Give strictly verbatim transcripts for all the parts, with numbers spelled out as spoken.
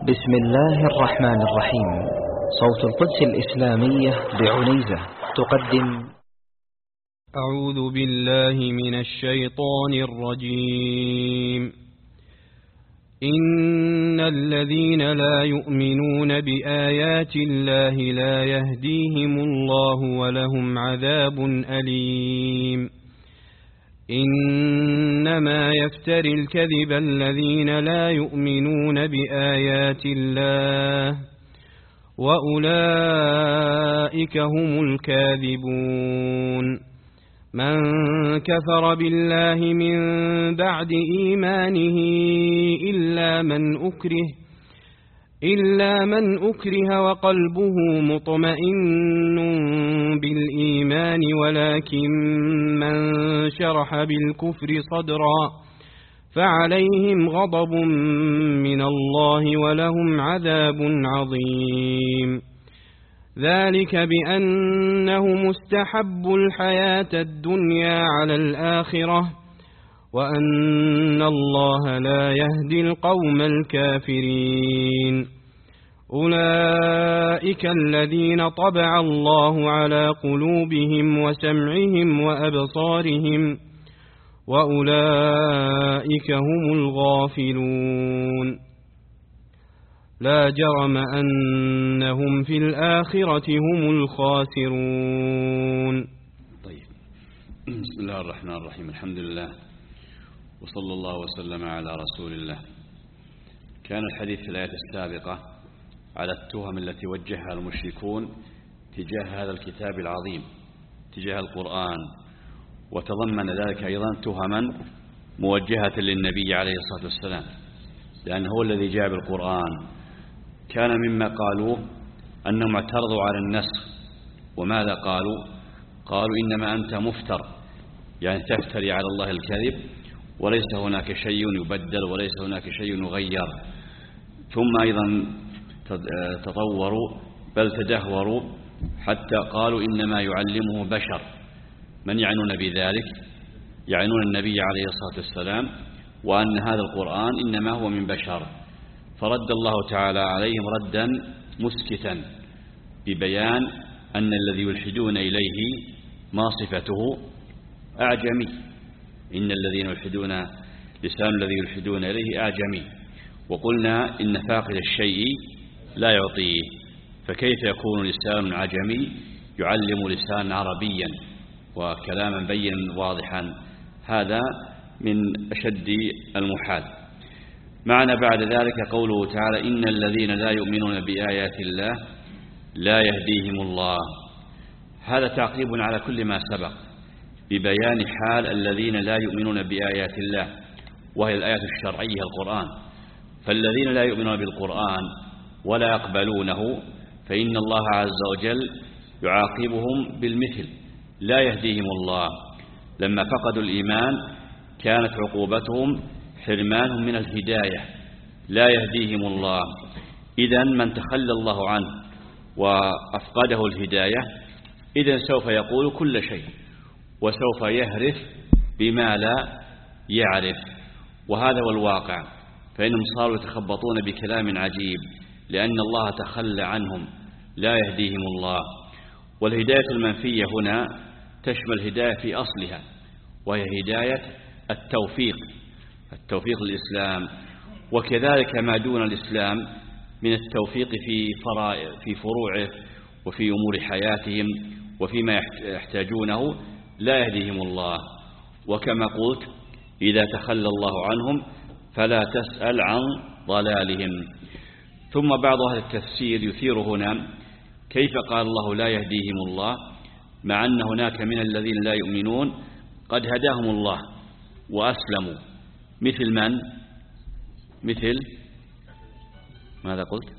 بسم الله الرحمن الرحيم. صوت القدس الإسلامية بعنيزة تقدم. أعوذ بالله من الشيطان الرجيم. إن الذين لا يؤمنون بآيات الله لا يهديهم الله ولهم عذاب أليم. إنما يفتري الكذب الذين لا يؤمنون بآيات الله وأولئك هم الكاذبون. من كفر بالله من بعد إيمانه إلا من أكره إلا من أكره وقلبه مطمئن بالإيمان ولكن من شرح بالكفر صدرا فعليهم غضب من الله ولهم عذاب عظيم. ذلك بأنهم استحبوا الحياة الدنيا على الآخرة وأن الله لا يهدي القوم الكافرين. أولئك الذين طبع الله على قلوبهم وسمعهم وأبصارهم وأولئك هم الغافلون. لا جرم أنهم في الآخرة هم الخاسرون. طيب، بسم الله الرحمن الرحيم. الحمد لله وصلى الله وسلم على رسول الله. كان الحديث في الآية السابقة على التهم التي وجهها المشركون تجاه هذا الكتاب العظيم، تجاه القرآن، وتضمن ذلك أيضا تهما موجهة للنبي عليه الصلاة والسلام، لأنه هو الذي جاء بالقرآن. كان مما قالوه أنهم اعترضوا على النسخ. وماذا قالوا؟ قالوا إنما أنت مفتر، يعني تفتري على الله الكذب، وليس هناك شيء يبدل وليس هناك شيء يغير. ثم أيضا تطوروا بل تدهوروا حتى قالوا إنما يعلمه بشر. من يعنون بذلك؟ يعنون النبي عليه الصلاة والسلام، وأن هذا القرآن إنما هو من بشر. فرد الله تعالى عليهم ردا مسكتا ببيان أن الذي يلحدون إليه ما صفته أعجمي. إن الذين يلحدون لسان الذي يلحدون إليه أعجمي. وقلنا إن فاقد الشيء لا يعطيه، فكيف يكون لسان عجمي يعلم لسان عربيا وكلاما بينا واضحا؟ هذا من أشد المحال. معنى بعد ذلك قوله تعالى: إن الذين لا يؤمنون بآيات الله لا يهديهم الله. هذا تعقيب على كل ما سبق ببيان حال الذين لا يؤمنون بآيات الله، وهي الآيات الشرعية القرآن. فالذين لا يؤمنون بالقرآن ولا يقبلونه فإن الله عز وجل يعاقبهم بالمثل: لا يهديهم الله. لما فقدوا الإيمان كانت عقوبتهم حرمانهم من الهداية، لا يهديهم الله. إذن من تخلى الله عنه وأفقده الهداية إذن سوف يقول كل شيء، وسوف يهرف بما لا يعرف. وهذا هو الواقع، فإنهم صاروا يتخبطون بكلام عجيب لأن الله تخلى عنهم، لا يهديهم الله. والهداية المنفية هنا تشمل هداية في أصلها، وهي هداية التوفيق، التوفيق للإسلام، وكذلك ما دون الإسلام من التوفيق في فرائع في فروعه وفي أمور حياتهم وفيما يحتاجونه لا يهديهم الله. وكما قلت: إذا تخلى الله عنهم فلا تسأل عن ضلالهم. ثم بعض أهل التفسير يثير هنا: كيف قال الله لا يهديهم الله مع أن هناك من الذين لا يؤمنون قد هداهم الله وأسلموا؟ مثل من؟ مثل ماذا قلت؟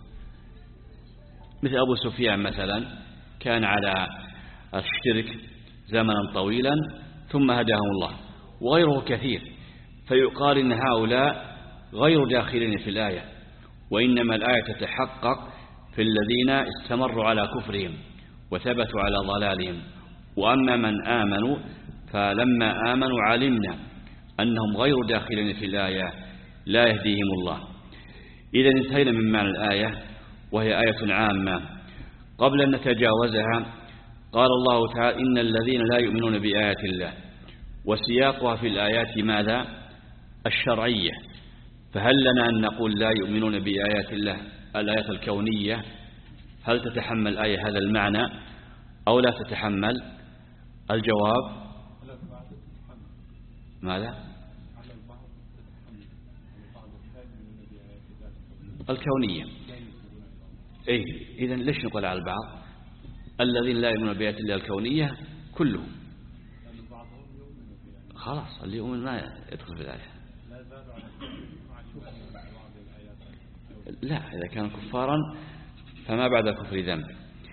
مثل أبو سفيان مثلا، كان على الشرك زمنا طويلا ثم هداهم الله، وغيره كثير. فيقال إن هؤلاء غير داخلين في الآية، وإنما الآية تتحقق في الذين استمروا على كفرهم وثبتوا على ضلالهم. وأما من آمنوا فلما آمنوا علمنا أنهم غير داخلين في الآية لا يهديهم الله. إذا انتهينا من معنى الآية، وهي آية عامة. قبل أن نتجاوزها قال الله تعالى إن الذين لا يؤمنون بآيات الله، وسياقها في الآيات ماذا؟ الشرعية. فهل لنا أن نقول لا يؤمنون بآيات الله الآيات الكونية؟ هل تتحمل الآية هذا المعنى أو لا تتحمل؟ الجواب ماذا؟ الكونية. إيه إذن ليش نقول على البعض الذين لا يؤمنون بآيات الله الكونية كلهم؟ خلاص اللي يؤمن ما يدخل في الآية. لا، إذا كان كفارا فما بعد الكفر ذنب.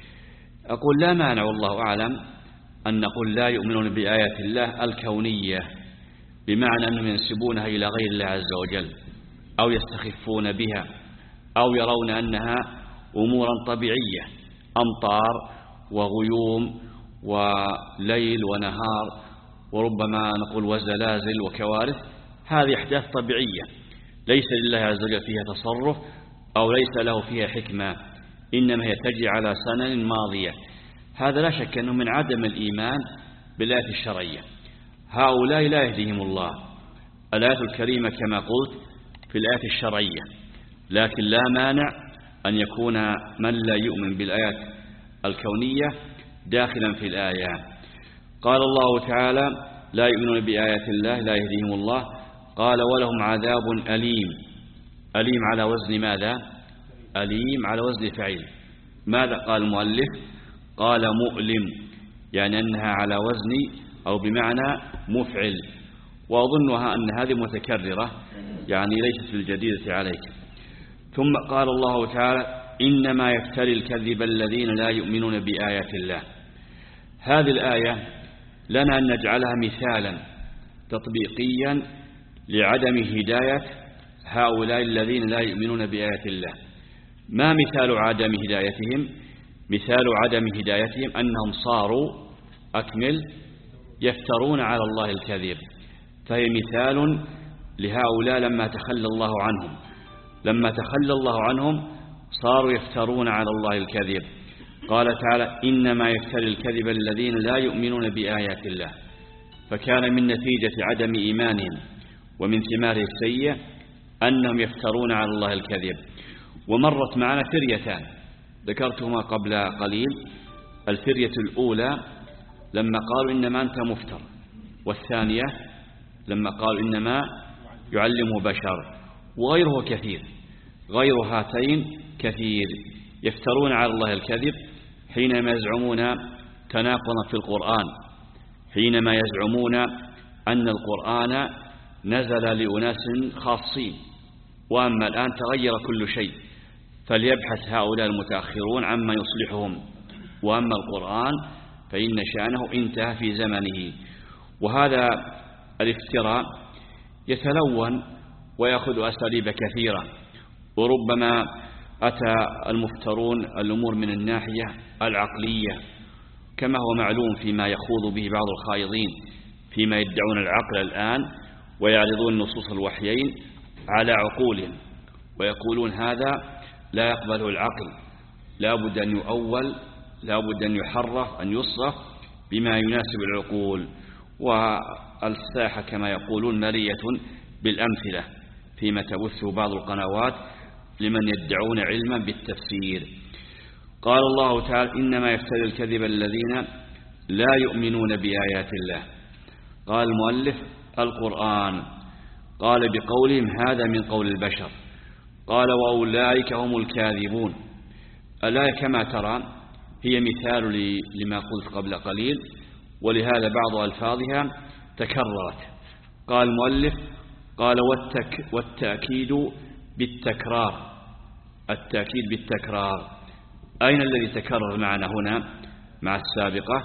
أقول لا مانع والله أعلم أن نقول لا يؤمنون بآيات الله الكونية، بمعنى أنهم ينسبونها إلى غير الله عز وجل، أو يستخفون بها، أو يرون أنها أمورا طبيعية، أمطار وغيوم وليل ونهار، وربما نقول وزلازل وكوارث. هذه أحداث طبيعية ليس لله عز وجل فيها تصرف أو ليس له فيها حكمة، إنما هي تجري على سنن ماضية. هذا لا شك أنه من عدم الإيمان بالآيات الشرعية. هؤلاء لا يهديهم الله. الآيات الكريمة كما قلت في الآيات الشرعية، لكن لا مانع أن يكون من لا يؤمن بالآيات الكونية داخلا في الآية. قال الله تعالى لا يؤمنون بآيات الله لا يهديهم الله، قال ولهم عذاب أليم. أليم على وزن ماذا؟ أليم على وزن فعيل. ماذا قال المؤلف؟ قال مؤلم، يعني أنها على وزن أو بمعنى مفعل، وأظنها أن هذه متكررة يعني ليست بالجديدة عليك. ثم قال الله تعالى إنما يفتري الكذب الذين لا يؤمنون بآيات الله. هذه الآية لنا أن نجعلها مثالا تطبيقيا لعدم هداية هؤلاء الذين لا يؤمنون بآيات الله. ما مثال عدم هدايتهم؟ مثال عدم هدايتهم أنهم صاروا أكمل يفترون على الله الكذب. فهي مثال لهؤلاء لما تخلى الله عنهم، لما تخلى الله عنهم صاروا يفترون على الله الكذب. قال تعالى إنما يفتري الكذب الذين لا يؤمنون بآيات الله. فكان من نتيجة عدم إيمانهم ومن ثماره السيئة أنهم يفترون على الله الكذب. ومرت معنا فريتان ذكرتهما قبل قليل. الفرية الأولى لما قالوا إنما أنت مفتر، والثانية لما قالوا إنما يعلمه بشر. وغيره كثير، غير هاتين كثير يفترون على الله الكذب حينما يزعمون تناقضا في القرآن، حينما يزعمون أن القرآن نزل لأناس خاصين، وأما الآن تغير كل شيء فليبحث هؤلاء المتأخرون عما يصلحهم، وأما القرآن فإن شأنه انتهى في زمنه. وهذا الافتراء يتلون ويأخذ أساليب كثيرة، وربما أتى المفترون الأمور من الناحية العقلية كما هو معلوم فيما يخوض به بعض الخائضين فيما يدعون العقل الآن، ويعرضون نصوص الوحيين على عقولهم ويقولون هذا لا يقبله العقل، لا بد أن يؤول، لا بد أن يحرف، أن يصرف بما يناسب العقول. والساحة كما يقولون ملية بالأمثلة فيما تبثه بعض القنوات لمن يدعون علما بالتفسير. قال الله تعالى إنما يفتري الكذب الذين لا يؤمنون بآيات الله. قال المؤلف القرآن. قال بقولهم هذا من قول البشر. قال وأولئك هم الكاذبون. الآية كما ترى هي مثال لما قلت قبل قليل، ولهذا بعض ألفاظها تكررت. قال المؤلف قال والتك والتأكيد بالتكرار. التأكيد بالتكرار أين الذي تكرر معنا هنا مع السابقة؟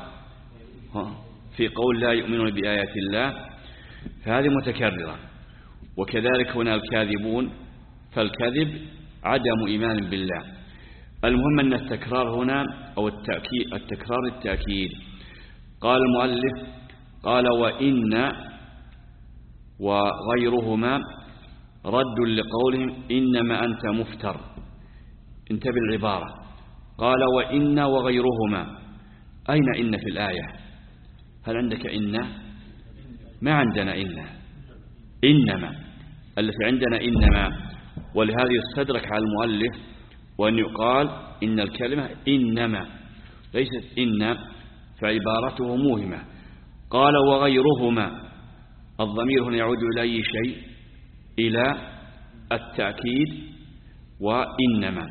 في قول لا يؤمنون بآيات الله، فهذه متكررة. وكذلك هنا الكاذبون، فالكذب عدم إيمان بالله. المهم أن التكرار هنا أو التأكيد، التكرار التأكيد. قال المؤلف قال وإن وغيرهما رد لقولهم إنما أنت مفتر. انتبه العبارة، قال وإن وغيرهما. أين إن في الآية؟ هل عندك إن؟ ما عندنا إن، إنما التي عندنا إنما. ولهذا يستدرك على المؤلف وأن يقال إن الكلمة إنما ليست إن، فعبارته موهمة. قال وغيرهما، الضمير هنا يعود إلى أي شيء؟ إلى التأكيد وإنما.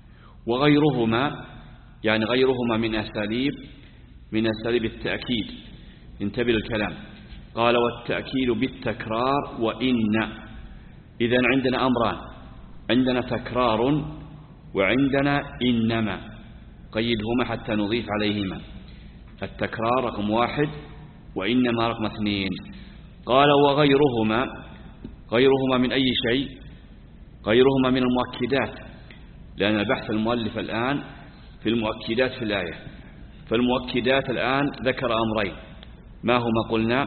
وغيرهما يعني غيرهما من أساليب من أساليب التأكيد. انتبه الكلام، قال والتأكيد بالتكرار وإن. إذن عندنا أمران، عندنا تكرار وعندنا إنما، قيدهما حتى نضيف عليهما. التكرار رقم واحد وإنما رقم اثنين. قال وغيرهما، غيرهما من أي شيء؟ غيرهما من المؤكدات، لأن البحث المؤلف الآن في المؤكدات في الآية. فالمؤكدات الآن ذكر أمرين، ما هما قلنا؟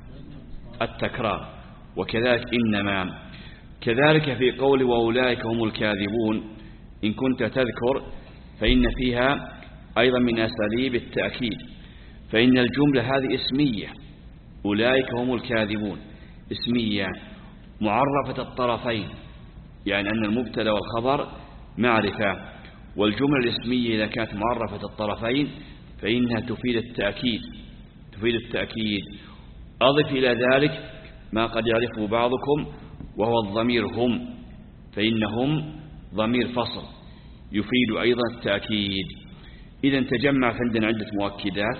التكرار وكذلك إنما. كذلك في قول وأولئك هم الكاذبون، إن كنت تذكر فإن فيها أيضا من أساليب التأكيد، فإن الجملة هذه اسمية، أولئك هم الكاذبون اسمية معرفة الطرفين، يعني أن المبتدا والخبر معرفة. والجملة الاسمية إذا كانت معرفة الطرفين فإنها تفيد التأكيد تفيد التأكيد. أضف إلى ذلك ما قد يعرفه بعضكم وهو الضمير هم، فإنهم ضمير فصل يفيد أيضا التأكيد. إذا تجمع عندنا عدة مؤكدات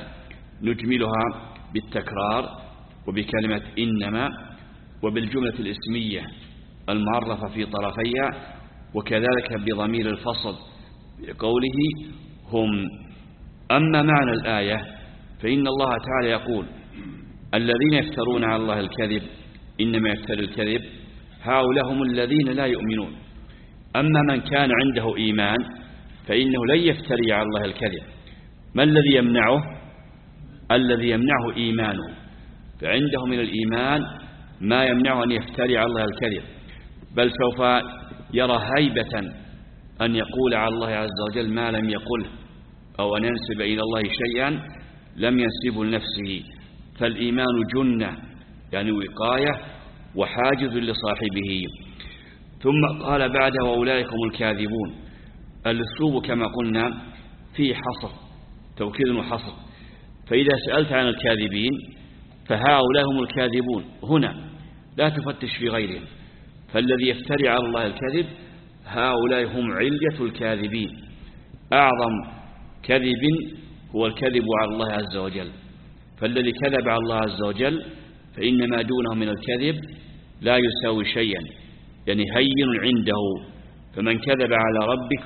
نجملها بالتكرار وبكلمة إنما وبالجملة الاسمية المعرفة في طرفيها، وكذلك بضمير الفصل بقوله هم. أما معنى الآية فإن الله تعالى يقول الذين يفترون على الله الكذب إنما يفتر الكذب هؤلاء هم الذين لا يؤمنون. أما من كان عنده إيمان فإنه لن يفتري على الله الكذب. ما الذي يمنعه؟ الذي يمنعه إيمانه، فعنده من الإيمان ما يمنعه أن يفتري على الله الكذب، بل سوف يرى هيبة أن يقول على الله عز وجل ما لم يقله، أو أن ينسب إلى الله شيئا لم ينسبه لنفسه. فالإيمان جنة يعني وقاية وحاجز لصاحبه. ثم قال بعده وأولئك هم الكاذبون. الأسلوب كما قلنا فيه حصر، توكيد وحصر. فإذا سألت عن الكاذبين فهؤلاء هم الكاذبون هنا، لا تفتش في غيرهم. فالذي يفتري على الله الكذب هؤلاء هم علية الكاذبين. أعظم كذب هو الكذب على الله عز وجل، فالذي كذب على الله عز وجل فإن ما دونه من الكذب لا يساوي شيئا، يعني هين عنده. فمن كذب على ربك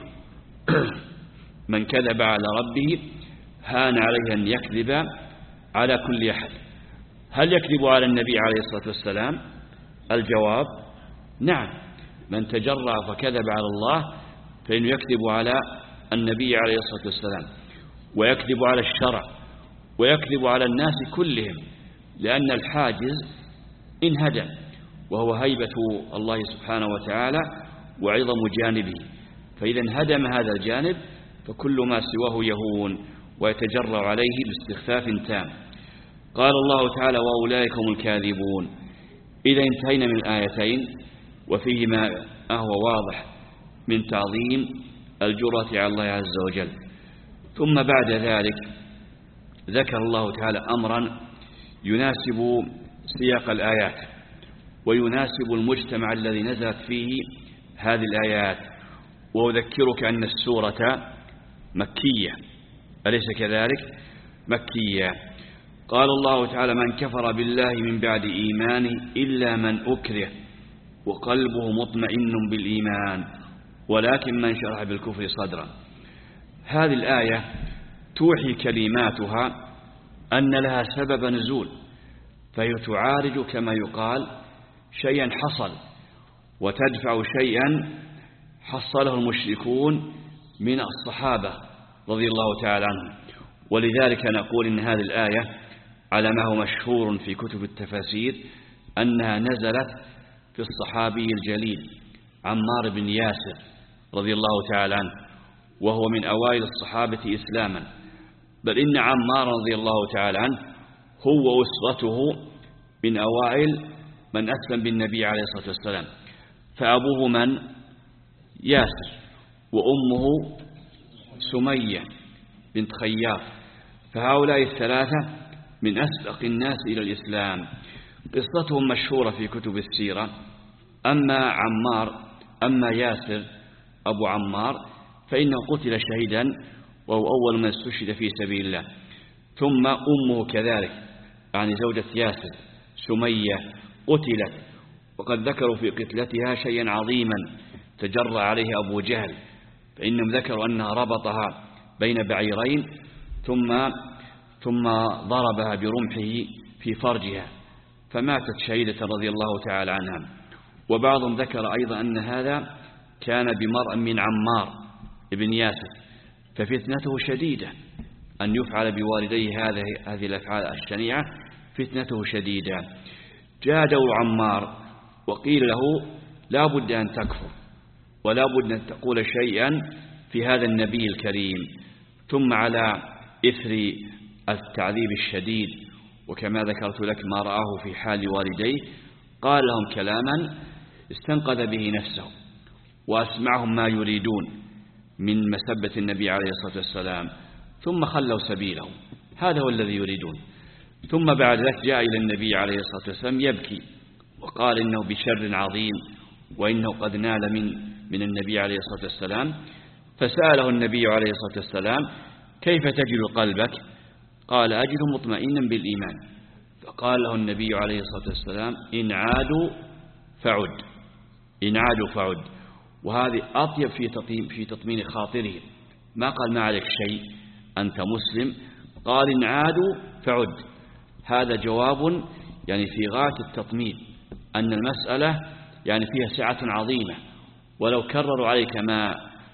من كذب على ربه هان عليه أن يكذب على كل أحد. هل يكذب على النبي عليه الصلاة والسلام؟ الجواب نعم، من تجرأ فكذب على الله فإنه يكذب على النبي عليه الصلاة والسلام، ويكذب على الشرع، ويكذب على الناس كلهم، لأن الحاجز انهدم وهو هيبة الله سبحانه وتعالى وعظم جانبه. فإذا انهدم هذا الجانب فكل ما سواه يهون ويتجرأ عليه باستخفاف تام. قال الله تعالى وأولئك هم الكاذبون. إذا انتهينا من الآيتين وفيه ما هو واضح من تعظيم الجرأة على الله عز وجل. ثم بعد ذلك ذكر الله تعالى أمرا يناسب سياق الآيات ويناسب المجتمع الذي نزلت فيه هذه الآيات. وأذكرك أن السورة مكية، أليس كذلك؟ مكية. قال الله تعالى من كفر بالله من بعد إيمانه إلا من أكره وقلبه مطمئن بالإيمان ولكن من شرح بالكفر صدرا. هذه الآية توحي كلماتها أن لها سبب نزول، فهي تعارج كما يقال شيئا حصل وتدفع شيئا حصله المشركون من الصحابة رضي الله تعالى عنهم. ولذلك نقول إن هذه الآية على ما هو مشهور في كتب التفاسير أنها نزلت في الصحابي الجليل عمار بن ياسر رضي الله تعالى عنه، وهو من أوائل الصحابة إسلاما، بل إن عمار رضي الله تعالى عنه هو وأسرته من أوائل من أسلم بالنبي عليه الصلاة والسلام. فأبوه من؟ ياسر، وأمه سمية بنت خياط، فهؤلاء الثلاثة من أسبق الناس إلى الإسلام. قصتهم مشهورة في كتب السيرة. أما عمار أما ياسر أبو عمار فإنه قتل شهيدا، وهو أول من استشهد في سبيل الله. ثم أمه كذلك، يعني زوجة ياسر سمية قتلت، وقد ذكروا في قتلتها شيئا عظيما تجرأ عليه أبو جهل، فإنهم ذكروا أنها ربطها بين بعيرين ثم ثم ضربها برمحه في فرجها فماتت شهيدة رضي الله تعالى عنها. وبعضهم ذكر أيضا أن هذا كان بمرء من عمار ابن ياسر، ففتنته شديدة، أن يفعل بوالديه هذه هذه الأفعال الشنيعة فتنته شديدة. جادوا عمار وقيل له لا بد أن تكفر ولا بد أن تقول شيئا في هذا النبي الكريم. ثم على إثر التعذيب الشديد وكما ذكرت لك ما رآه في حال والديه قال لهم كلاما استنقذ به نفسه وأسمعهم ما يريدون من مسبة النبي عليه الصلاة والسلام، ثم خلوا سبيله. هذا هو الذي يريدون. ثم بعد ذلك جاء إلى النبي عليه الصلاة والسلام يبكي وقال إنه بشر عظيم وإنه قد نال من من النبي عليه الصلاة والسلام. فسأله النبي عليه الصلاة والسلام كيف تجد قلبك؟ قال أجد مطمئنا بالإيمان. فقال له النبي عليه الصلاة والسلام إن عادوا فعد، إن عادوا فعد. وهذه أطيب في تطمين, في تطمين خاطره. ما قال ما عليك شيء أنت مسلم، قال إن عادوا فعد. هذا جواب يعني في غاية التطمين، أن المسألة يعني فيها سعة عظيمة، ولو كرروا عليك ما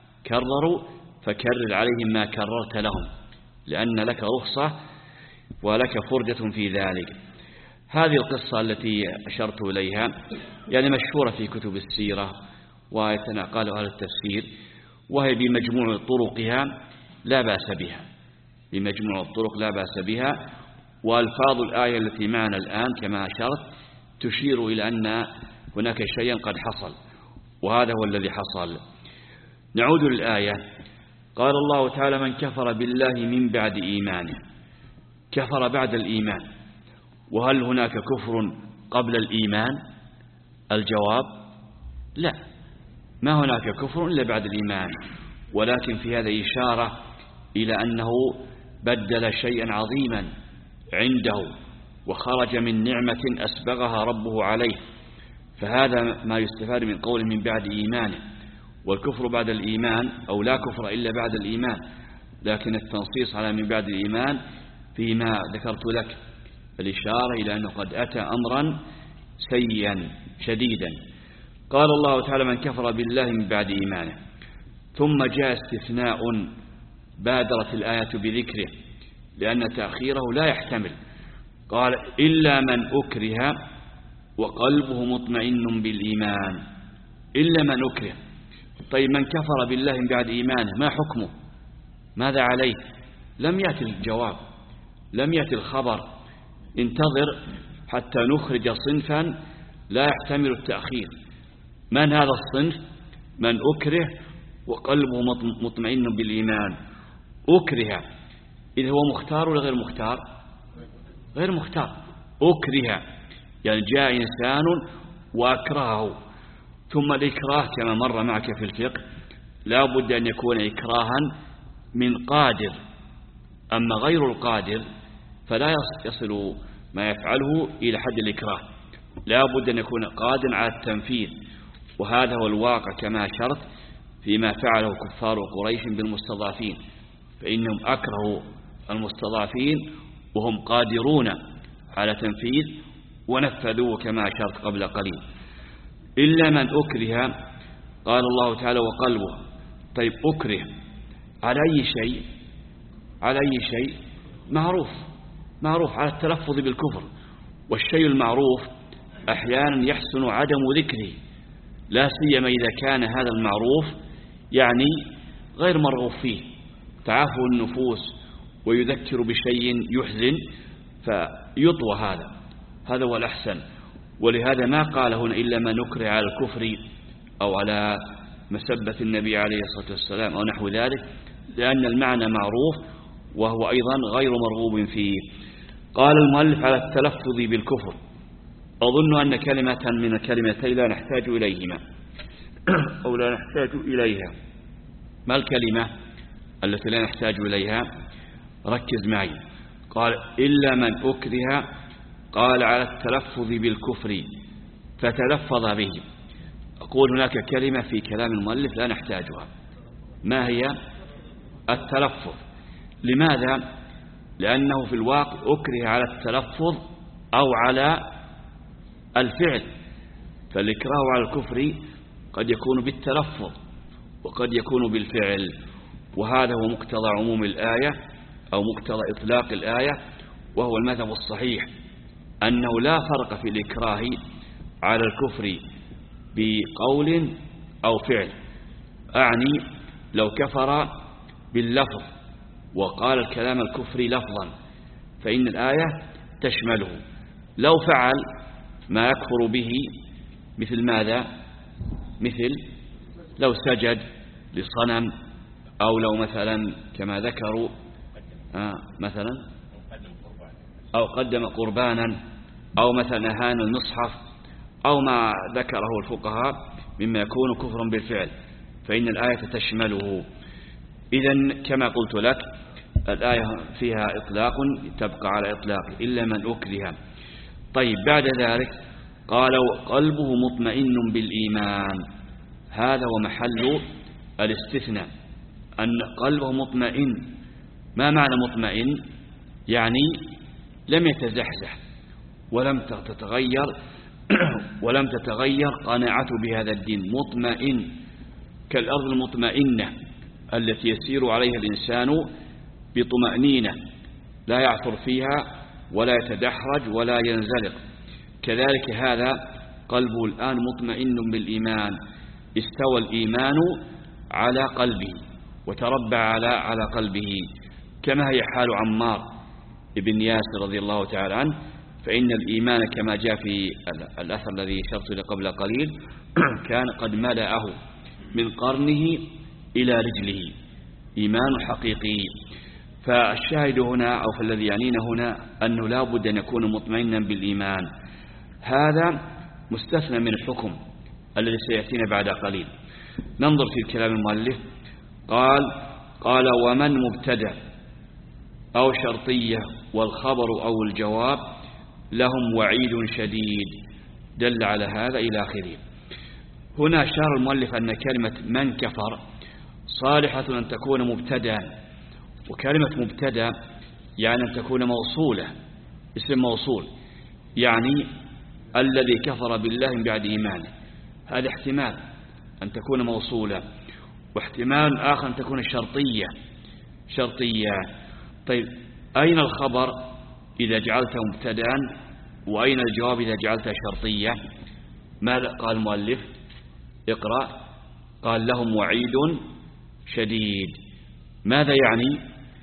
كرروا فكرر عليهم ما كررت لهم، لأن لك رخصة ولك فرجة في ذلك. هذه القصة التي أشرت إليها يعني مشهورة في كتب السيرة ويتناقلها أهل التفسير، وهي بمجموع طرقها لا بأس بها، بمجموع الطرق لا بأس بها. وألفاظ الآية التي معنا الآن كما أشرت تشير إلى أن هناك شيئا قد حصل، وهذا هو الذي حصل. نعود للآية. قال الله تعالى من كفر بالله من بعد إيمانه. كفر بعد الإيمان، وهل هناك كفر قبل الإيمان؟ الجواب لا، ما هناك كفر إلا بعد الإيمان، ولكن في هذا إشارة إلى أنه بدل شيئا عظيما عنده وخرج من نعمة أسبغها ربه عليه، فهذا ما يستفاد من قول من بعد إيمانه. والكفر بعد الإيمان أو لا كفر إلا بعد الإيمان، لكن التنصيص على من بعد الإيمان فيما ذكرت لك الإشارة إلى أنه قد أتى أمرا سيئا شديدا. قال الله تعالى من كفر بالله من بعد إيمانه. ثم جاء استثناء بادرت الآية بذكره لأن تأخيره لا يحتمل. قال إلا من أكره وقلبه مطمئن بالإيمان. إلا من أكره. طيب من كفر بالله من بعد إيمانه ما حكمه؟ ماذا عليه؟ لم يأتي الجواب، لم يأتي الخبر. انتظر حتى نخرج صنفا لا يحتمل التأخير. من هذا الصنف؟ من أكره وقلبه مطمئن بالإيمان. أكره إذا هو مختار ولا غير مختار؟ غير مختار. أكره يعني جاء إنسان وأكرهه. ثم الإكراه كما مر معك في الفقه لا بد أن يكون إكراها من قادر، أما غير القادر فلا يصل ما يفعله إلى حد الإكراه، لا بد أن يكون قادر على التنفيذ. وهذا هو الواقع كما شرط فيما فعله كفار قريش بالمستضعفين، فإنهم أكرهوا المستضعفين وهم قادرون على تنفيذ ونفذوه كما شرط قبل قليل. إلا من أكره. قال الله تعالى وقلبه. طيب أكره على أي شيء؟ على أي شيء؟ معروف، معروف على التلفظ بالكفر، والشيء المعروف أحيانا يحسن عدم ذكره، لا سيما إذا كان هذا المعروف يعني غير مرغوب فيه، تعافه النفوس ويذكر بشيء يحزن فيطوى هذا هذا هو الأحسن. ولهذا ما قال هنا إلا ما نكره على الكفر أو على مسبة النبي عليه الصلاة والسلام أو نحو ذلك، لأن المعنى معروف وهو أيضا غير مرغوب فيه. قال المؤلف على التلفظ بالكفر. أظن أن كلمة من الكلمتين لا نحتاج إليهما أو لا نحتاج إليها. ما الكلمة التي لا نحتاج إليها؟ ركز معي. قال إلا من أكره، قال على التلفظ بالكفر فتلفظ به. أقول هناك كلمة في كلام المؤلف لا نحتاجها، ما هي؟ التلفظ. لماذا؟ لأنه في الواقع أكره على التلفظ أو على الفعل، فالإكراه على الكفر قد يكون بالتلفظ وقد يكون بالفعل، وهذا هو مقتضى عموم الآية أو مقتضى إطلاق الآية، وهو المذهب الصحيح أنه لا فرق في الإكراه على الكفر بقول أو فعل. أعني لو كفر باللفظ وقال الكلام الكفري لفظا فإن الآية تشمله. لو فعل ما يكفر به مثل ماذا؟ مثل لو سجد لصنم، أو لو مثلا كما ذكروا آه مثلا أو قدم قربانا، أو مثلا أهان المصحف، أو ما ذكره الفقهاء مما يكون كفرا بالفعل، فإن الآية تشمله. إذن كما قلت لك الآية فيها إطلاق تبقى على إطلاق إلا من أكره. طيب بعد ذلك قال قلبه مطمئن بالإيمان، هذا هو محل الاستثناء، أن قلبه مطمئن. ما معنى مطمئن؟ يعني لم يتزحزح ولم تتغير ولم تتغير قناعته بهذا الدين، مطمئن كالأرض المطمئنة التي يسير عليها الإنسان بطمأنينة، لا يعثر فيها ولا يتدحرج ولا ينزلق. كذلك هذا قلبه الآن مطمئن بالإيمان، استوى الإيمان على قلبه وتربع على على قلبه، كما هي حال عمار ابن ياسر رضي الله تعالى عنه، فإن الإيمان كما جاء في الأثر الذي شرت له قبل قليل كان قد ملأه من قرنه إلى رجله، إيمان حقيقي. فالشاهد هنا أو فالذي يعنينا هنا أنه لا بد أن يكون مطمئنا بالإيمان، هذا مستثنى من الحكم الذي سيأتينا بعد قليل. ننظر في الكلام المؤلف. قال قال ومن مبتدأ أو شرطية والخبر أو الجواب لهم وعيد شديد، دل على هذا إلى آخره. هنا أشار المؤلف أن كلمة من كفر صالحة أن تكون مبتدأ، وكلمة مبتدأ يعني أن تكون موصولة، اسم موصول، يعني الذي كفر بالله من بعد إيمانه، هذا احتمال أن تكون موصولة، واحتمال آخر أن تكون شرطية شرطية. طيب أين الخبر إذا جعلته مبتدأ، وأين الجواب إذا جعلته شرطية؟ ماذا قال المؤلف؟ اقرأ. قال لهم وعيد شديد. ماذا يعني؟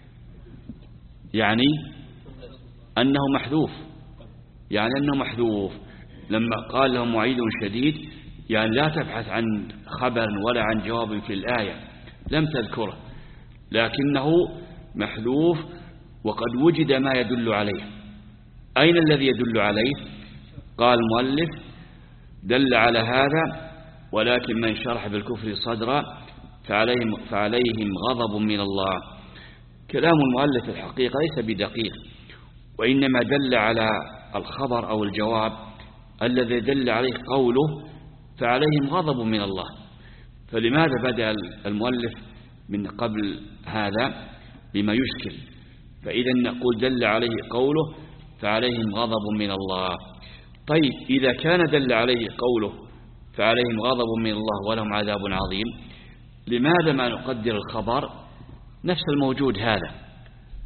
يعني أنه محذوف، يعني أنه محذوف. لما قال لهم وعيد شديد يعني لا تبحث عن خبر ولا عن جواب في الآية، لم تذكره، لكنه محذوف وقد وجد ما يدل عليه. أين الذي يدل عليه؟ قال المؤلف دل على هذا ولكن من شرح بالكفر صدرا فعليهم, فعليهم غضب من الله. كلام المؤلف الحقيقة ليس بدقيق، وإنما دل على الخبر أو الجواب الذي دل عليه قوله فعليهم غضب من الله. فلماذا بدأ المؤلف من قبل هذا بما يشكل؟ فإذا نقول دل عليه قوله فعليهم غضب من الله. طيب إذا كان دل عليه قوله فعليهم غضب من الله ولهم عذاب عظيم، لماذا ما نقدر الخبر نفس الموجود هذا؟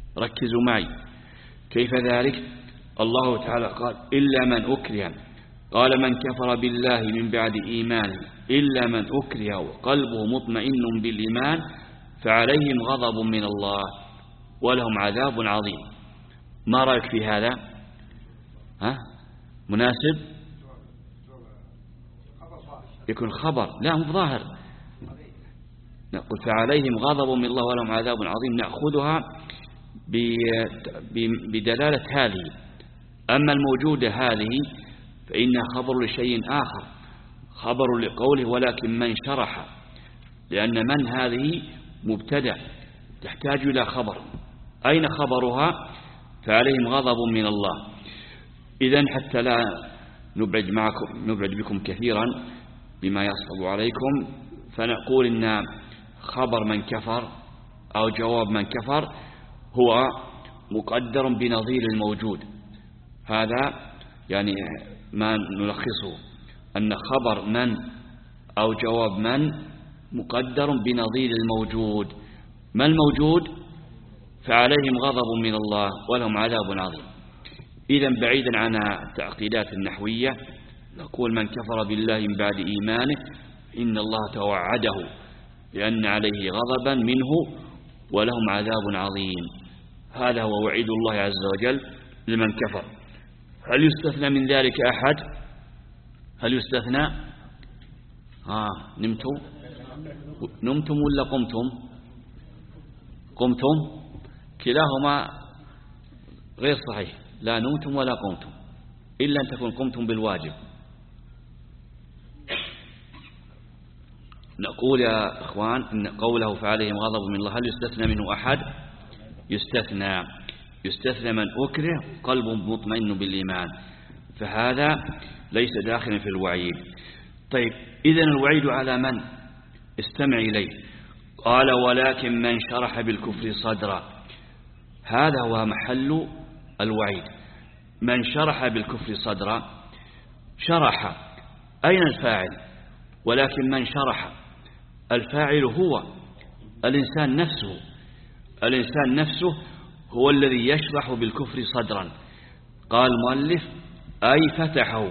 ركزوا معي. كيف ذلك؟ الله تعالى قال إلا من أكره، قال من كفر بالله من بعد إيمانه إلا من أكره وقلبه مطمئن بالإيمان فعليهم غضب من الله ولهم عذاب عظيم. ما رأيك في هذا؟ ها؟ مناسب؟ يكون خبر، لا مو ظاهر. نقول فعليهم غضب من الله ولهم عذاب عظيم، نأخذها بدلالة هذه. أما الموجودة هذه فإنها خبر لشيء آخر، خبر لقوله ولكن من شرح، لأن من هذه مبتدأ تحتاج إلى خبر. أين خبرها؟ فعليهم غضب من الله. إذن حتى لا نبعد معكم نبعد بكم كثيرا بما يصعب عليكم، فنقول إن خبر من كفر أو جواب من كفر هو مقدر بنظير الموجود. هذا يعني ما نلخصه، أن خبر من أو جواب من مقدر بنظير الموجود. ما الموجود؟ فعليهم غضب من الله ولهم عذاب عظيم. إذن بعيدا عن التعقيدات النحوية نقول من كفر بالله من بعد إيمانه إن الله توعده لأن عليه غضبا منه ولهم عذاب عظيم. هذا هو وعيد الله عز وجل لمن كفر. هل يستثنى من ذلك أحد؟ هل يستثنى؟ آه نمتم نمتم ولا قمتم؟ قمتم؟ كلاهما غير صحيح، لا نمتم ولا قمتم، إلا أن تكون قمتم بالواجب. نقول يا أخوان إن قوله فعليهم غضب من الله هل يستثنى منه أحد؟ يستثنى يستثنى من أكره قلبه مطمئن بالإيمان، فهذا ليس داخلا في الوعيد. طيب إذن الوعيد على من؟ استمع إليه. قال ولكن من شرح بالكفر صدرا، هذا هو محل الوعيد. من شرح بالكفر صدرا، شرح أين الفاعل؟ ولكن من شرح، الفاعل هو الإنسان نفسه. الإنسان نفسه هو الذي يشرح بالكفر صدرا. قال المؤلف أي فتحه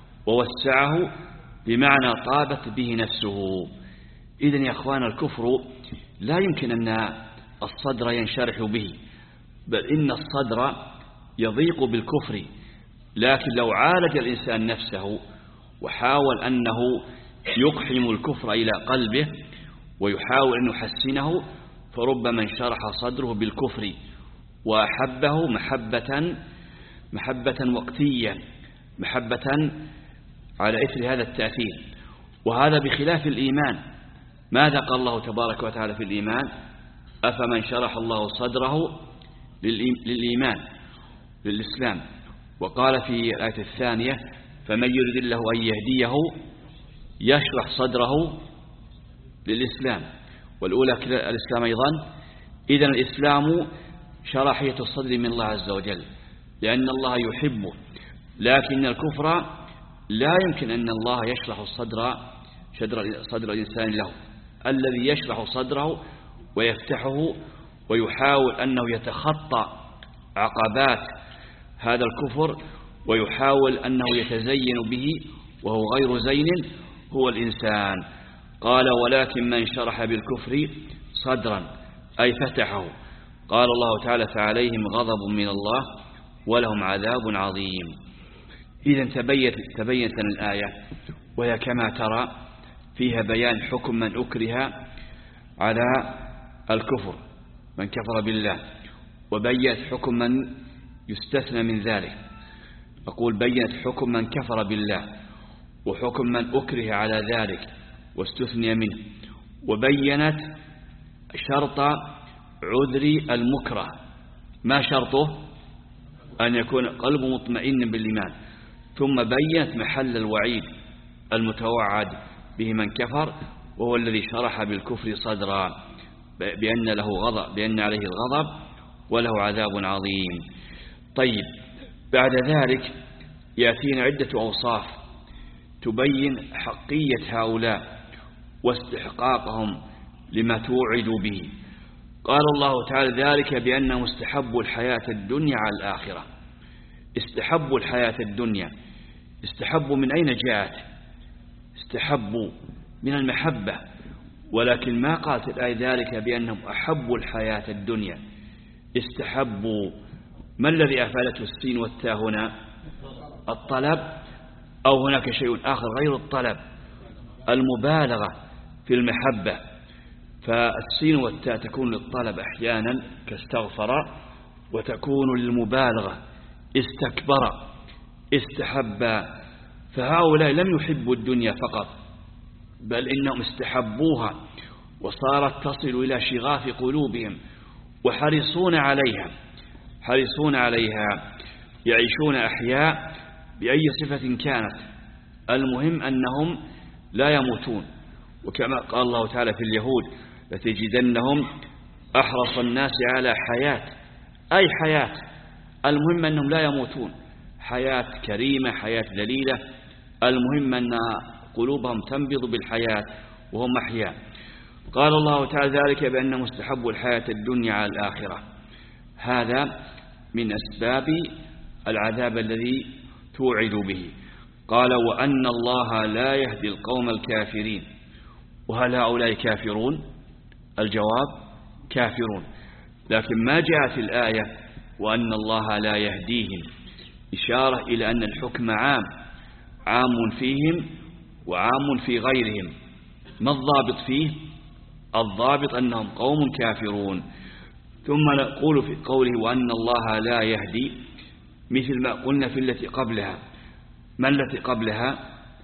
ووسعه، بمعنى طابت به نفسه. إذن يا أخوان الكفر لا يمكن أن الصدر ينشرح به، بل إن الصدر يضيق بالكفر. لكن لو عالج الإنسان نفسه وحاول أنه يقحم الكفر إلى قلبه ويحاول أن يحسنه، فربما انشرح صدره بالكفر وأحبه محبة محبة وقتية، محبة على إثر هذا التأثير. وهذا بخلاف الإيمان. ماذا قال الله تبارك وتعالى في الإيمان؟ أفمن شرح الله صدره للإيمان للإسلام. وقال في الآية الثانية فمن يريد الله أن يهديه يشرح صدره للإسلام، والأولى الإسلام أيضا. إذن الإسلام شرحية الصدر من الله عز وجل لأن الله يحبه، لكن الكفر لا يمكن أن الله يشرح الصدر صدر الإنسان له. الذي يشرح صدره ويفتحه ويحاول أنه يتخطى عقبات هذا الكفر ويحاول أنه يتزين به وهو غير زين هو الإنسان. قال ولكن من شرح بالكفر صدرا أي فتحه. قال الله تعالى فعليهم غضب من الله ولهم عذاب عظيم. إذن تبينت تبينت الآية وهي كما ترى فيها بيان حكم من أكره على الكفر من كفر بالله، وبينت حكم من يستثنى من ذلك. أقول بينت حكم من كفر بالله وحكم من أكره على ذلك واستثني منه، وبينت شرط عذر المكره. ما شرطه؟ أن يكون قلبه مطمئن بالإيمان. ثم بينت محل الوعيد المتوعد به من كفر، وهو الذي شرح بالكفر صدرا بأن له غضب بأن عليه الغضب وله عذاب عظيم. طيب بعد ذلك يأتينا عدة أوصاف تبين حقية هؤلاء واستحقاقهم لما توعدوا به. قال الله تعالى ذلك بأنهم استحبوا الحياة الدنيا على الآخرة. استحبوا الحياة الدنيا استحبوا من أين جاءت؟ استحبوا من المحبة، ولكن ما قالت الآية ذلك بأنهم أحبوا الحياة الدنيا. استحبوا، ما الذي أفادته السين والتاء هنا؟ الطلب، أو هناك شيء آخر غير الطلب؟ المبالغة في المحبة. فالسين والتاء تكون للطلب أحيانا كاستغفر، وتكون للمبالغة استكبر، استحب. فهؤلاء لم يحبوا الدنيا فقط، بل إنهم استحبوها وصارت تصل إلى شغاف قلوبهم، وحرصون عليها حرصون عليها يعيشون أحياء بأي صفة كانت، المهم أنهم لا يموتون. وكما قال الله تعالى في اليهود: لتجدنهم أحرص الناس على حياة، أي حياة، المهم أنهم لا يموتون، حياة كريمة، حياة ذليلة، المهم أن قلوبهم تنبض بالحياة وهم أحياء. قال الله تعالى ذلك بأنهم استحبوا الحياة الدنيا على الآخرة. هذا من أسباب العذاب الذي توعد به. قال: وأن الله لا يهدي القوم الكافرين. وهل هؤلاء كافرون؟ الجواب: كافرون، لكن ما جاءت الآية وأن الله لا يهديهم، إشارة إلى أن الحكم عام عام فيهم وعام في غيرهم. ما الضابط فيه؟ الضابط أنهم قوم كافرون. ثم نقول في قوله وأن الله لا يهدي مثل ما قلنا في التي قبلها. ما التي قبلها؟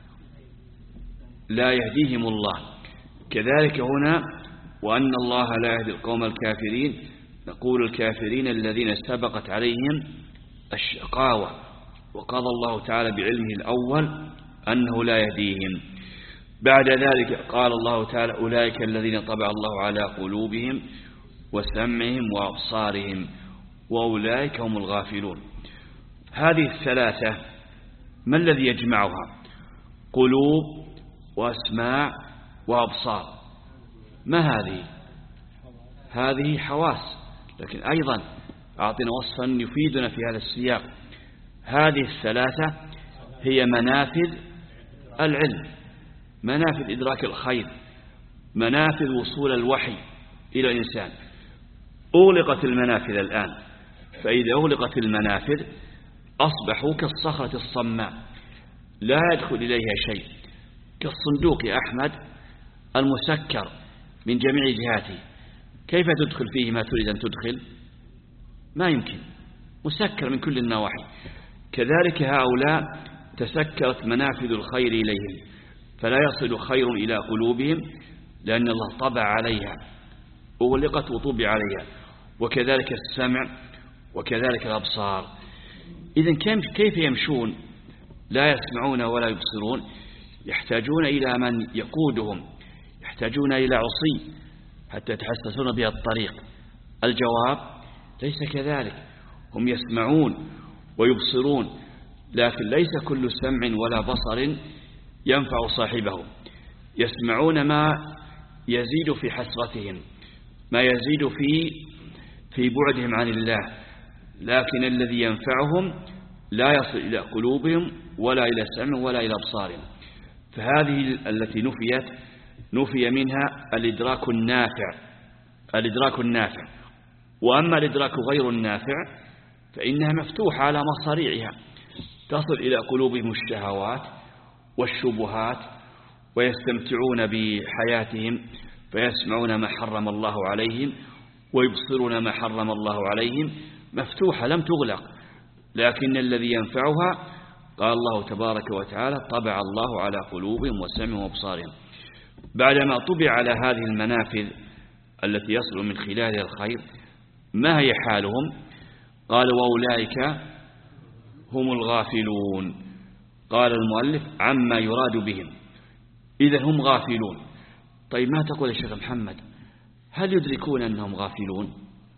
لا يهديهم الله. كذلك هنا وأن الله لا يهدي القوم الكافرين، نقول الكافرين الذين سبقت عليهم الشقاوة، وقضى الله تعالى بعلمه الأول أنه لا يهديهم. بعد ذلك قال الله تعالى: أولئك الذين طبع الله على قلوبهم وسمعهم وأبصارهم وأولئك هم الغافلون. هذه الثلاثة ما الذي يجمعها؟ قلوب وأسماع وأبصار. ما هذه؟ هذه حواس، لكن أيضا أعطنا وصفا يفيدنا في هذا السياق. هذه الثلاثة هي منافذ العلم، منافذ إدراك الخير، منافذ وصول الوحي إلى الإنسان. أغلقت المنافذ الآن، فإذا أغلقت المنافذ أصبحوا كالصخرة الصماء لا يدخل إليها شيء، كالصندوق يا أحمد المسكر من جميع جهاته. كيف تدخل فيه ما تريد أن تدخل؟ ما يمكن، مسكر من كل النواحي. كذلك هؤلاء تسكرت منافذ الخير إليهم، فلا يصل خير إلى قلوبهم لأن الله طبع عليها، أغلقت وطبع عليها. وكذلك السمع وكذلك الأبصار. إذن كيف يمشون لا يسمعون ولا يبصرون؟ يحتاجون إلى من يقودهم، يحتاجون إلى عصي حتى يتحسسون بها الطريق. الجواب: ليس كذلك. هم يسمعون ويبصرون، لكن ليس كل سمع ولا بصر ينفع صاحبه. يسمعون ما يزيد في حسرتهم، ما يزيد في في بعدهم عن الله، لكن الذي ينفعهم لا يصل إلى قلوبهم ولا إلى سمع ولا إلى أبصارهم. فهذه التي نفيت نفي منها الإدراك النافع، الإدراك النافع. وأما الإدراك غير النافع فإنها مفتوحة على مصاريعها، تصل إلى قلوبهم الشهوات والشبهات، ويستمتعون بحياتهم فيسمعون ما حرم الله عليهم ويبصرون ما حرم الله عليهم، مفتوحة لم تغلق. لكن الذي ينفعها قال الله تبارك وتعالى: طبع الله على قلوبهم وسمعهم وابصارهم. بعدما طبع على هذه المنافذ التي يصل من خلالها الخير، ما هي حالهم؟ قال: وأولئك هم الغافلون. قال المؤلف: عما يراد بهم، إذا هم غافلون. طيب ما تقول يا شيخ محمد؟ هل يدركون أنهم غافلون؟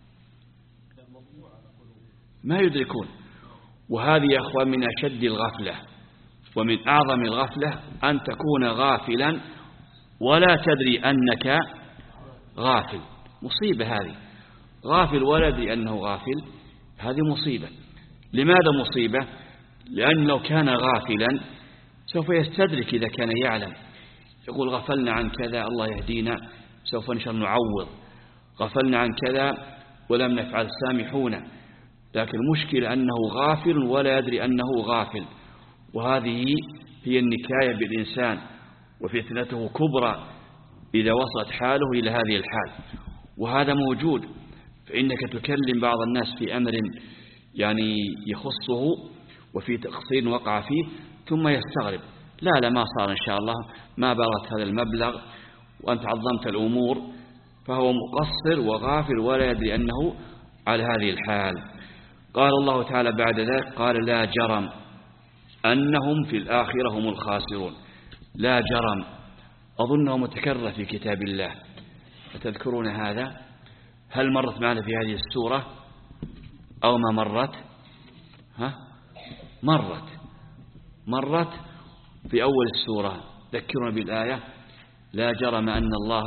ما يدركون. وهذه يا أخوان من أشد الغفلة ومن أعظم الغفلة، أن تكون غافلا ولا تدري أنك غافل. مصيبة هذه، غافل ولا يدري أنه غافل، هذه مصيبة. لماذا مصيبة؟ لأن لو كان غافلا سوف يستدرك إذا كان يعلم، يقول غفلنا عن كذا الله يهدينا سوف نشر نعوض، غفلنا عن كذا ولم نفعل سامحونا. لكن المشكلة أنه غافل ولا يدري أنه غافل، وهذه هي النكاية بالإنسان، وفتنته كبرى إذا وصلت حاله إلى هذه الحال. وهذا موجود، فإنك تكلم بعض الناس في أمر يعني يخصه وفي تقصير وقع فيه ثم يستغرب، لا لا ما صار إن شاء الله، ما بلغت هذا المبلغ وأنت عظمت الأمور، فهو مقصر وغافل ولا يدري أنه على هذه الحال. قال الله تعالى بعد ذلك قال لا جرم أنهم في الآخرة هم الخاسرون. لا جرم أظنه متكرر في كتاب الله، أتذكرون هذا؟ هل مرت معنا في هذه السورة أو ما مرت؟ ها؟ مرت مرت في أول السورة. ذكرنا بالآية لا جرم أن الله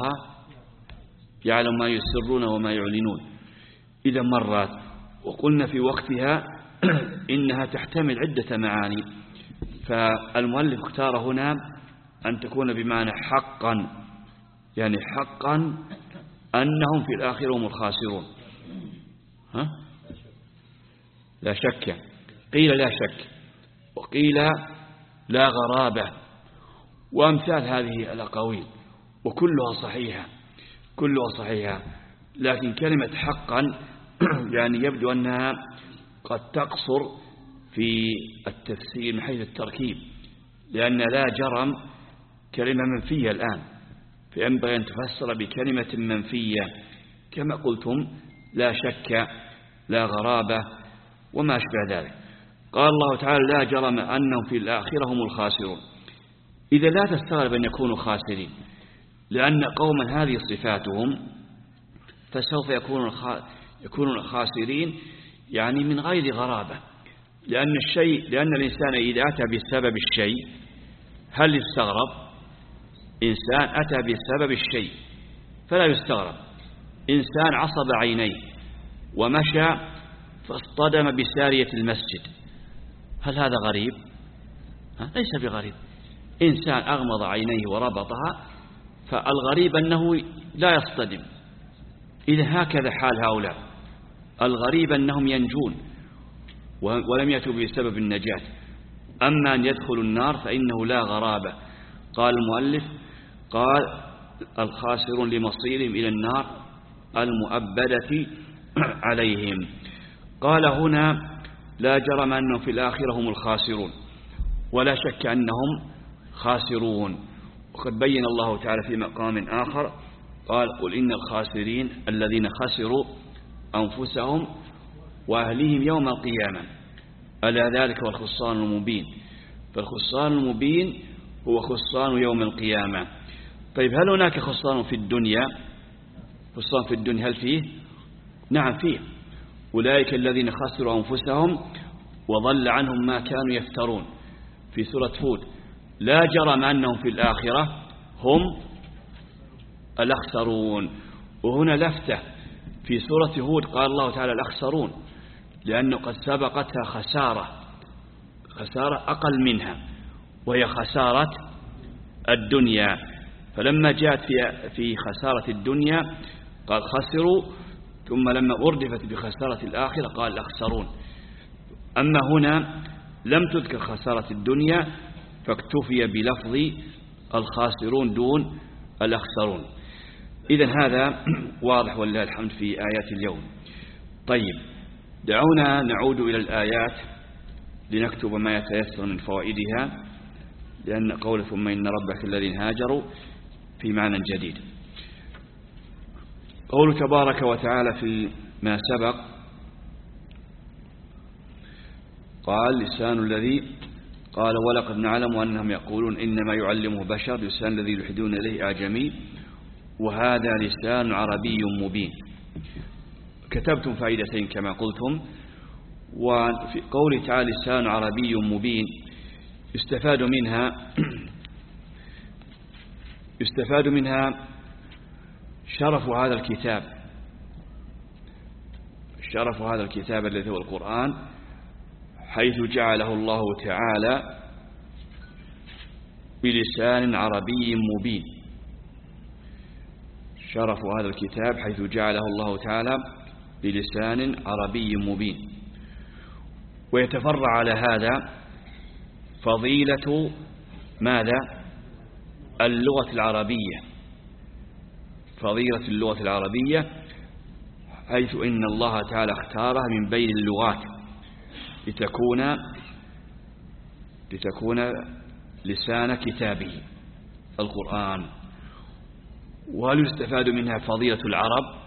يعلم ما يسرون وما يعلنون. إذا مرت، وقلنا في وقتها إنها تحتمل عدة معاني، فالمؤلف اختار هنا أن تكون بمعنى حقا، يعني حقا أنهم في الآخرة هم الخاسرون. ها؟ لا شك، قيل لا شك، وقيل لا غرابة، وأمثال هذه الأقاويل، وكلها صحيحة كلها صحيحة. لكن كلمة حقا يعني يبدو أنها قد تقصر في التفسير من حيث التركيب، لأن لا جرم كلمة منفية الآن، فينبغي أن تفسر بكلمة منفية كما قلتم لا شك، لا غرابة، وما أشبه ذلك. قال الله تعالى لا جرم أنهم في الآخرة هم الخاسرون. إذا لا تستغرب أن يكونوا خاسرين، لأن قوما هذه صفاتهم فسوف يكونون يكونون خاسرين يعني من غير غرابة، لأن الشيء لأن الإنسان إذا أتى بسبب الشيء هل يستغرب؟ إنسان أتى بسبب الشيء فلا يستغرب. إنسان عصب عينيه ومشى فاصطدم بسارية المسجد، هل هذا غريب؟ ها؟ ليس بغريب. إنسان أغمض عينيه وربطها، فالغريب أنه لا يصطدم. إذا هكذا حال هؤلاء، الغريب أنهم ينجون ولم يأتوا بسبب النجاة. أما أن يدخلوا النار فإنه لا غرابة. قال المؤلف قال الخاسرون لمصيرهم إلى النار المؤبدة عليهم. قال هنا لا جرم أنهم في الآخرة هم الخاسرون، ولا شك أنهم خاسرون. وقد بين الله تعالى في مقام آخر قال قل إن الخاسرين الذين خسروا أنفسهم وأهليهم يوم القيامة ألا ذلك هو الخسران المبين. فالخسران المبين هو خسران يوم القيامة. طيب هل هناك خسران في الدنيا؟ خسران في الدنيا هل فيه؟ نعم فيه. أولئك الذين خسروا أنفسهم وضل عنهم ما كانوا يفترون في سورة هود. لا جرم أنهم في الآخرة هم الأخسرون. وهنا لفتة في سورة هود قال الله تعالى الأخسرون، لأنه قد سبقتها خسارة خسارة أقل منها وهي خسارة الدنيا، فلما جاءت في في خسارة الدنيا قال خسروا، ثم لما أردفت بخسارة الآخرة قال الأخسرون. أما هنا لم تذكر خسارة الدنيا فاكتفي بلفظ الخاسرون دون الأخسرون. إذن هذا واضح ولله الحمد في آيات اليوم. طيب دعونا نعود إلى الآيات لنكتب ما يتيسر من فوائدها، لأن قول ثم إن ربك الذين هاجروا في معنى جديد. قول تبارك وتعالى في ما سبق قال لسان الذي قال ولقد نعلم أنهم يقولون إنما يعلمه بشر، لسان الذي يلحدون إليه أعجمي وهذا لسان عربي مبين. كتبتم فائدتين كما قلتم. وفي قول تعالى لسان عربي مبين يستفاد منها يستفاد منها شرف هذا الكتاب شرف هذا الكتاب الذي هو القرآن، حيث جعله الله تعالى بلسان عربي مبين. شرف هذا الكتاب حيث جعله الله تعالى بلسان عربي مبين. ويتفرع على هذا فضيلة ماذا؟ اللغة العربية، فضيلة اللغة العربية، حيث إن الله تعالى اختارها من بين اللغات لتكون لتكون لسان كتابه القرآن. وهل يستفاد منها فضيلة العرب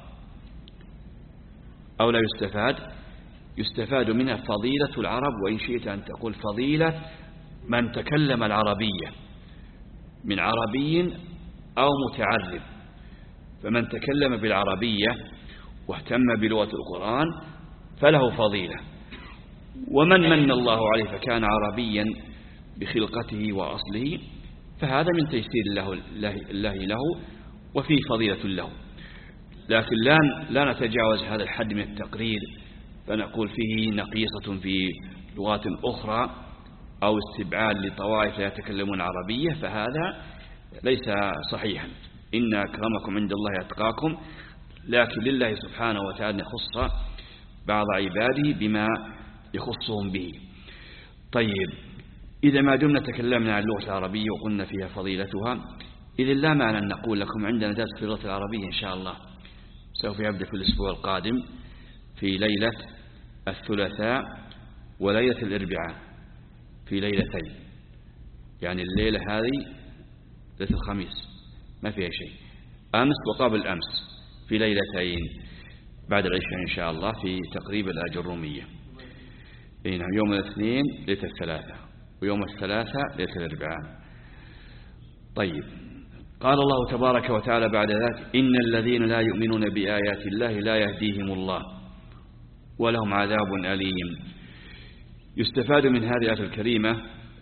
أو لا يستفاد؟ يستفاد منها فضيلة العرب، وإن شئت أن تقول فضيلة من تكلم العربية من عربي أو متعرب. فمن تكلم بالعربية واهتم بلغة القرآن فله فضيلة. ومن من الله عليه فكان عربيا بخلقته وأصله فهذا من تيسير الله, الله له وفيه فضيلة له. لكن لا, لا نتجاوز هذا الحد من التقرير فنقول فيه نقيصة في لغات أخرى أو استبعاد لطوائف لا يتكلمون عربية، فهذا ليس صحيحا. إن أكرمكم عند الله أتقاكم، لكن لله سبحانه وتعالى يخص بعض عباده بما يخصهم به. طيب، إذا ما دمنا تكلمنا عن اللغة العربية وقلنا فيها فضيلتها، إذا لا معنى أن نقول لكم عندنا درس في اللغة العربية إن شاء الله سوف يبدأ في الأسبوع القادم في ليلة الثلاثاء وليلة الأربعاء، في ليلتين، يعني الليلة هذه ليلة الخميس ما فيها شيء، أمس وقبل أمس في ليلتين بعد العشاء إن شاء الله في تقريب الآجر الرومية. يوم الاثنين ليلة الثلاثة ويوم الثلاثاء ليلة الأربعاء. طيب، قال الله تبارك وتعالى بعد ذلك: إن الذين لا يؤمنون بآيات الله لا يهديهم الله ولهم عذاب أليم. يستفاد من هذه الآية الكريمة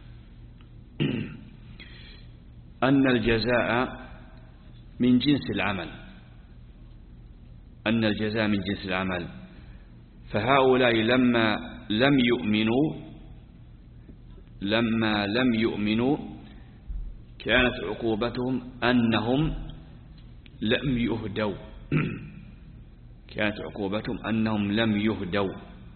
أن الجزاء من جنس العمل، أن الجزاء من جنس العمل. فهؤلاء لما لم يؤمنوا لما لم يؤمنوا كانت عقوبتهم أنهم لم يهدوا كانت عقوبتهم أنهم لم يهدوا.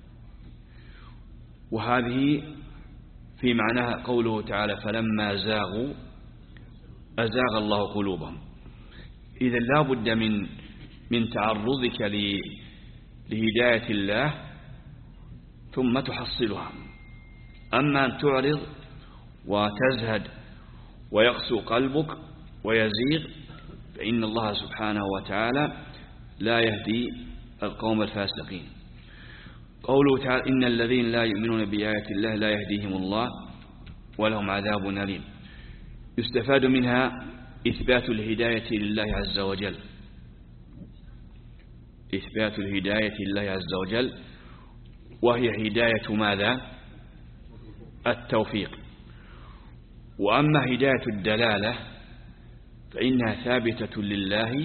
وهذه في معناها قوله تعالى: فلما زاغوا أزاغ الله قلوبهم. إذا لا بد من من تعرضك لهداية الله ثم تحصلها. أما أن تعرض وتزهد ويقسو قلبك ويزيغ فإن الله سبحانه وتعالى لا يهدي القوم الفاسقين. قوله تعالى: إن الذين لا يؤمنون بآيات الله لا يهديهم الله ولهم عذاب أليم. يستفاد منها إثبات الهداية لله عز وجل، إثبات الهداية لله عز وجل، وهي هداية ماذا؟ التوفيق. وأما هداية الدلالة فإنها ثابتة لله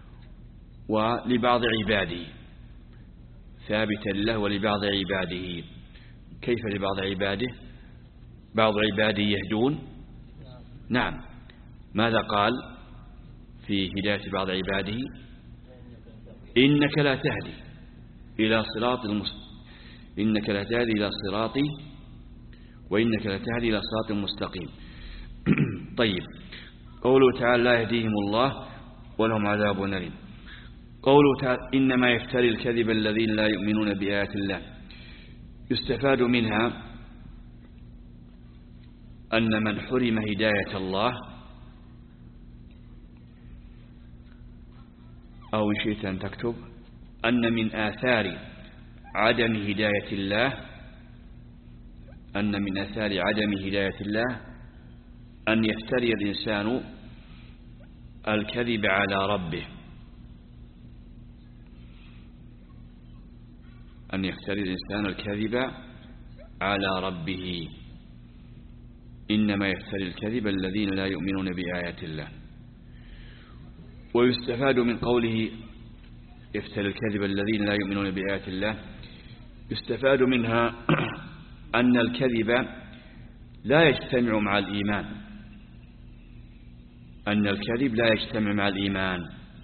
ولبعض عباده، ثابتة لله ولبعض عباده. كيف لبعض عباده؟ بعض عباده يهدون، نعم. ماذا قال في هداية بعض عباده؟ إنك لا تهدي إلى صراط المستقيم إنك لا تهدي إلى صراطي وإنك لا تهدي إلى صراط مستقيم. طيب، قوله تعالى: لا يهديهم الله ولهم عذاب أليم. قوله تعالى: إنما يفتري الكذب الذين لا يؤمنون بآيات الله. يستفاد منها أن من حرم هداية الله، أو إن شئت أن تكتب أن من آثار عدم هداية الله أن من آثار عدم هداية الله أن يفتري الإنسان الكذب على ربه، أن يفتري الإنسان الكذب على ربه. إنما يفتري الكذب الذين لا يؤمنون بآيات الله. ويستفاد من قوله يفتري الكذب الذين لا يؤمنون بآيات الله، يستفاد منها أن الكذب لا يجتمع مع الإيمان، أن الكذب لا يجتمع مع الإيمان.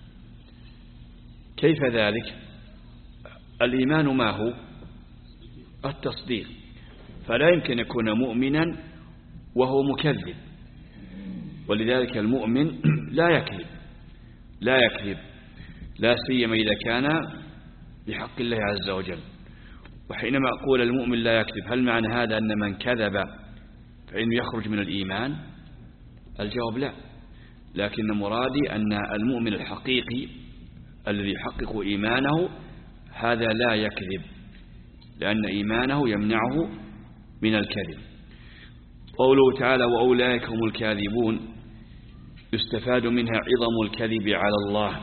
كيف ذلك؟ الإيمان ما هو؟ التصديق، فلا يمكن يكون مؤمنا وهو مكذب، ولذلك المؤمن لا يكذب لا يكذب لا سيما إذا كان بحق الله عز وجل. وحينما أقول المؤمن لا يكذب، هل معنى هذا أن من كذب فإنه يخرج من الإيمان؟ الجواب لا، لكن مرادي أن المؤمن الحقيقي الذي يحقق إيمانه هذا لا يكذب، لأن إيمانه يمنعه من الكذب. قوله تعالى وأولئك هم الكاذبون، يستفاد منها عظم الكذب على الله،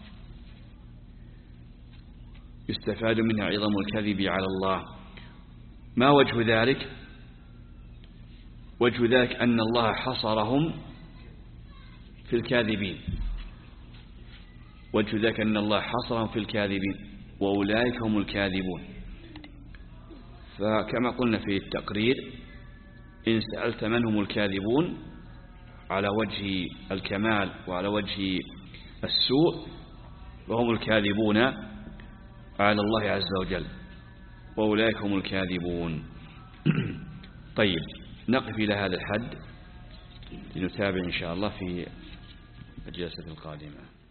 يستفاد منها عظم الكذب على الله. ما وجه ذلك؟ وجه ذلك أن الله حصرهم في الكاذبين، وجه ذلك أن الله حصرهم في الكاذبين، وأولئك هم الكاذبون. فكما قلنا في التقرير، إن سألت من هم الكاذبون على وجه الكمال وعلى وجه السوء، وهم الكاذبون على الله عز وجل، وأولئك هم الكاذبون. طيب، نقف إلى هذا الحد لنتابع إن شاء الله في الجلسة القادمة.